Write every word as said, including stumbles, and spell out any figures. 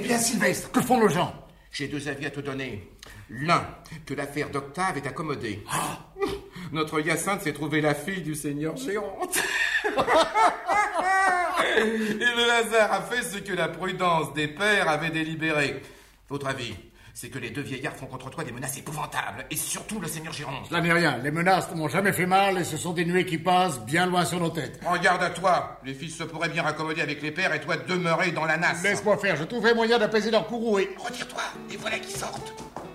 bien, Sylvestre, que font nos gens? J'ai deux avis à te donner. L'un, que l'affaire d'Octave est accommodée. Ah. Notre Hyacinthe s'est trouvé la fille du seigneur Géronte. Et le hasard a fait ce que la prudence des pères avait délibéré. Votre avis, c'est que les deux vieillards font contre toi des menaces épouvantables, et surtout le seigneur Géronte. Cela n'est rien, les menaces ne m'ont jamais fait mal, et ce sont des nuées qui passent bien loin sur nos têtes. Regarde à toi, les fils se pourraient bien raccommoder avec les pères, et toi demeurer dans la nasse. Laisse-moi faire, je trouverai moyen d'apaiser leur courroux et... Retire-toi, et voilà qui sortent.